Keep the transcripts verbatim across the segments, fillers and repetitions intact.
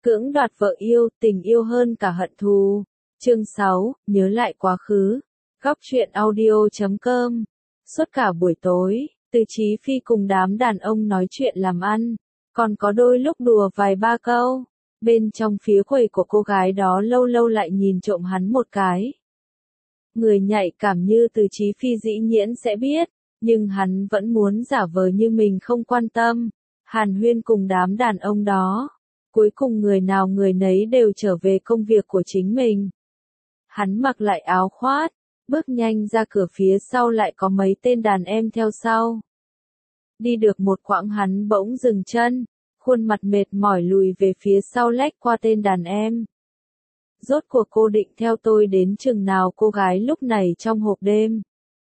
Cưỡng đoạt vợ yêu, tình yêu hơn cả hận thù. Chương sáu, nhớ lại quá khứ. Góc truyện audio chấm com. Suốt cả buổi tối, Từ Chí Phi cùng đám đàn ông nói chuyện làm ăn, còn có đôi lúc đùa vài ba câu. Bên trong phía quầy của cô gái đó lâu lâu lại nhìn trộm hắn một cái. Người nhạy cảm như Từ Chí Phi dĩ nhiên sẽ biết, nhưng hắn vẫn muốn giả vờ như mình không quan tâm. Hàn huyên cùng đám đàn ông đó. Cuối cùng người nào người nấy đều trở về công việc của chính mình. Hắn mặc lại áo khoác, bước nhanh ra cửa, phía sau lại có mấy tên đàn em theo sau. Đi được một quãng hắn bỗng dừng chân, khuôn mặt mệt mỏi lùi về phía sau lách qua tên đàn em. Rốt cuộc cô định theo tôi đến chừng nào? Cô gái lúc này trong hộp đêm.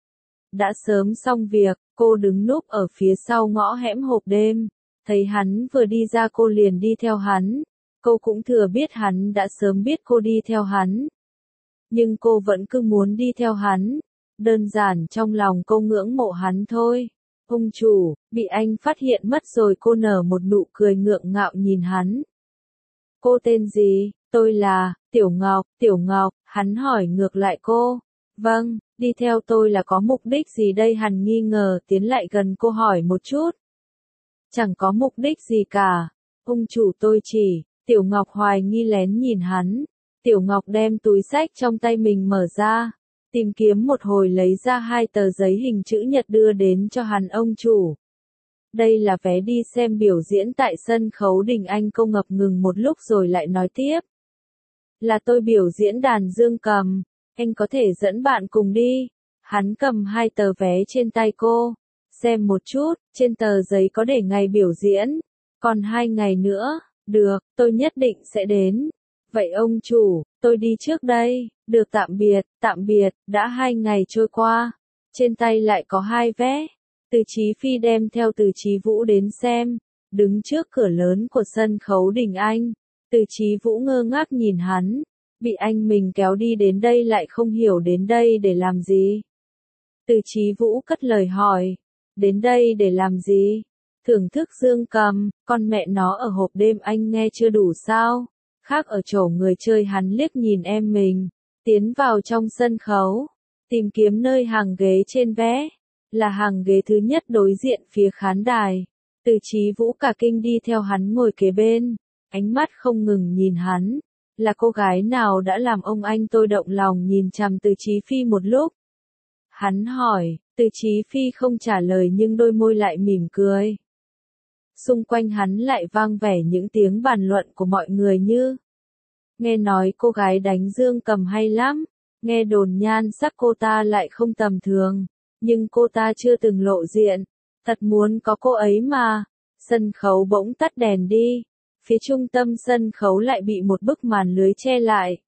Đã sớm xong việc, cô đứng núp ở phía sau ngõ hẻm hộp đêm. Thấy hắn vừa đi ra cô liền đi theo hắn. Cô cũng thừa biết hắn đã sớm biết cô đi theo hắn. Nhưng cô vẫn cứ muốn đi theo hắn. Đơn giản trong lòng cô ngưỡng mộ hắn thôi. Ông chủ, bị anh phát hiện mất rồi. Cô nở một nụ cười ngượng ngạo nhìn hắn. Cô tên gì? Tôi là, Tiểu Ngọc. Tiểu Ngọc, hắn hỏi ngược lại cô. Vâng, đi theo tôi là có mục đích gì đây? Hắn nghi ngờ tiến lại gần cô hỏi một chút. Chẳng có mục đích gì cả. Ông chủ tôi chỉ, Tiểu Ngọc hoài nghi lén nhìn hắn. Tiểu Ngọc đem túi xách trong tay mình mở ra. Tìm kiếm một hồi lấy ra hai tờ giấy hình chữ nhật đưa đến cho hắn. Ông chủ. Đây là vé đi xem biểu diễn tại sân khấu Đình Anh. Cô ngập ngừng một lúc rồi lại nói tiếp. Là tôi biểu diễn đàn dương cầm. Anh có thể dẫn bạn cùng đi. Hắn cầm hai tờ vé trên tay cô. Xem một chút, trên tờ giấy có để ngày biểu diễn. Còn hai ngày nữa. Được, tôi nhất định sẽ đến. Vậy ông chủ, tôi đi trước đây. Được, tạm biệt, tạm biệt. Đã hai ngày trôi qua. Trên tay lại có hai vé. Từ Chí Phi đem theo Từ Chí Vũ đến xem. Đứng trước cửa lớn của sân khấu Đình Anh. Từ Chí Vũ ngơ ngác nhìn hắn. Bị anh mình kéo đi đến đây lại không hiểu đến đây để làm gì. Từ Chí Vũ cất lời hỏi. Đến đây để làm gì? Thưởng thức dương cầm, con mẹ nó ở hộp đêm anh nghe chưa đủ sao? Khác ở chỗ người chơi. Hắn liếc nhìn em mình. Tiến vào trong sân khấu. Tìm kiếm nơi hàng ghế trên vé. Là hàng ghế thứ nhất đối diện phía khán đài. Từ Chí Vũ cả kinh đi theo hắn ngồi kế bên. Ánh mắt không ngừng nhìn hắn. Là cô gái nào đã làm ông anh tôi động lòng? Nhìn chằm Từ Chí Phi một lúc. Hắn hỏi, Từ Chí Phi không trả lời nhưng đôi môi lại mỉm cười. Xung quanh hắn lại vang vẻ những tiếng bàn luận của mọi người như. Nghe nói cô gái đánh dương cầm hay lắm. Nghe đồn nhan sắc cô ta lại không tầm thường. Nhưng cô ta chưa từng lộ diện. Thật muốn có cô ấy mà. Sân khấu bỗng tắt đèn đi. Phía trung tâm sân khấu lại bị một bức màn lưới che lại.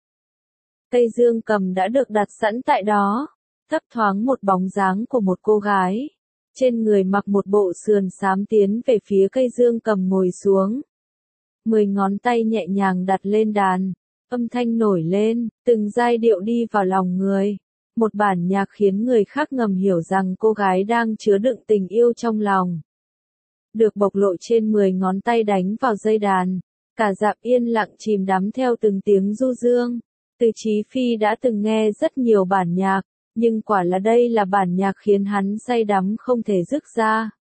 Cây dương cầm đã được đặt sẵn tại đó. Thấp thoáng một bóng dáng của một cô gái. Trên người mặc một bộ sườn xám tiến về phía cây dương cầm ngồi xuống. Mười ngón tay nhẹ nhàng đặt lên đàn. Âm thanh nổi lên, từng giai điệu đi vào lòng người. Một bản nhạc khiến người khác ngầm hiểu rằng cô gái đang chứa đựng tình yêu trong lòng. Được bộc lộ trên mười ngón tay đánh vào dây đàn. Cả dạp yên lặng chìm đắm theo từng tiếng du dương. Từ Chí Phi đã từng nghe rất nhiều bản nhạc. Nhưng quả là đây là bản nhạc khiến hắn say đắm không thể dứt ra.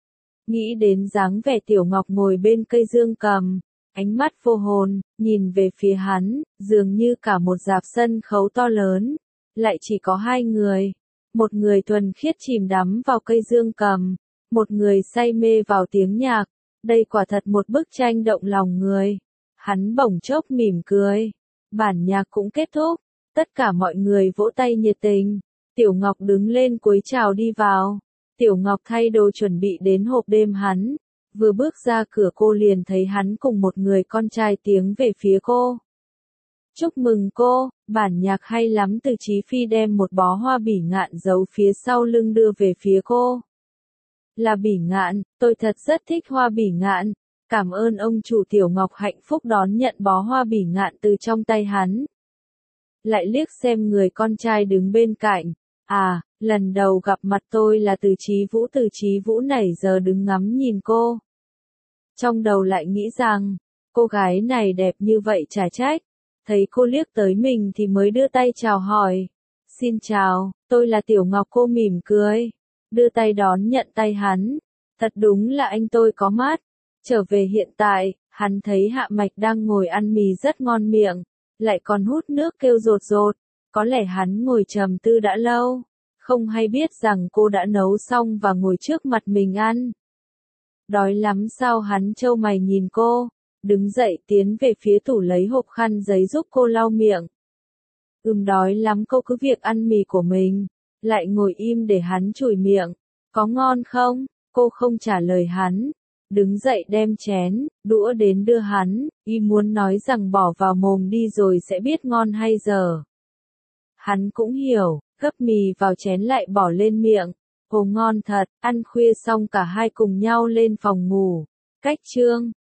Nghĩ đến dáng vẻ Tiểu Ngọc ngồi bên cây dương cầm, ánh mắt vô hồn, nhìn về phía hắn, dường như cả một dạp sân khấu to lớn, lại chỉ có hai người. Một người thuần khiết chìm đắm vào cây dương cầm, một người say mê vào tiếng nhạc. Đây quả thật một bức tranh động lòng người. Hắn bỗng chốc mỉm cười. Bản nhạc cũng kết thúc. Tất cả mọi người vỗ tay nhiệt tình. Tiểu Ngọc đứng lên cúi chào đi vào. Tiểu Ngọc thay đồ chuẩn bị đến hộp đêm hắn. Vừa bước ra cửa cô liền thấy hắn cùng một người con trai tiến về phía cô. Chúc mừng cô, bản nhạc hay lắm. Từ Chí Phi đem một bó hoa bỉ ngạn giấu phía sau lưng đưa về phía cô. Là bỉ ngạn, tôi thật rất thích hoa bỉ ngạn. Cảm ơn ông chủ. Tiểu Ngọc hạnh phúc đón nhận bó hoa bỉ ngạn từ trong tay hắn. Lại liếc xem người con trai đứng bên cạnh. À, lần đầu gặp mặt tôi là Từ Chí Vũ. Từ Chí Vũ nãy giờ đứng ngắm nhìn cô. Trong đầu lại nghĩ rằng, Cô gái này đẹp như vậy chả trách. Thấy cô liếc tới mình thì mới đưa tay chào hỏi. Xin chào, tôi là Tiểu Ngọc, cô mỉm cười. Đưa tay đón nhận tay hắn. Thật đúng là anh tôi có mắt. Trở về hiện tại, hắn thấy Hạ Mạch đang ngồi ăn mì rất ngon miệng. Lại còn hút nước kêu rột rột. Có lẽ hắn ngồi trầm tư đã lâu. Không hay biết rằng cô đã nấu xong và ngồi trước mặt mình ăn. Đói lắm sao, hắn trâu mày nhìn cô. Đứng dậy tiến về phía tủ lấy hộp khăn giấy giúp cô lau miệng. Ừm đói lắm, cô cứ việc ăn mì của mình. Lại ngồi im để hắn chùi miệng. Có ngon không? Cô không trả lời hắn. Đứng dậy đem chén, đũa đến đưa hắn. Y muốn nói rằng bỏ vào mồm đi rồi sẽ biết ngon hay dở. Hắn cũng hiểu, gấp mì vào chén lại bỏ lên miệng. Ồ ngon thật, ăn khuya xong cả hai cùng nhau lên phòng ngủ. Cách chương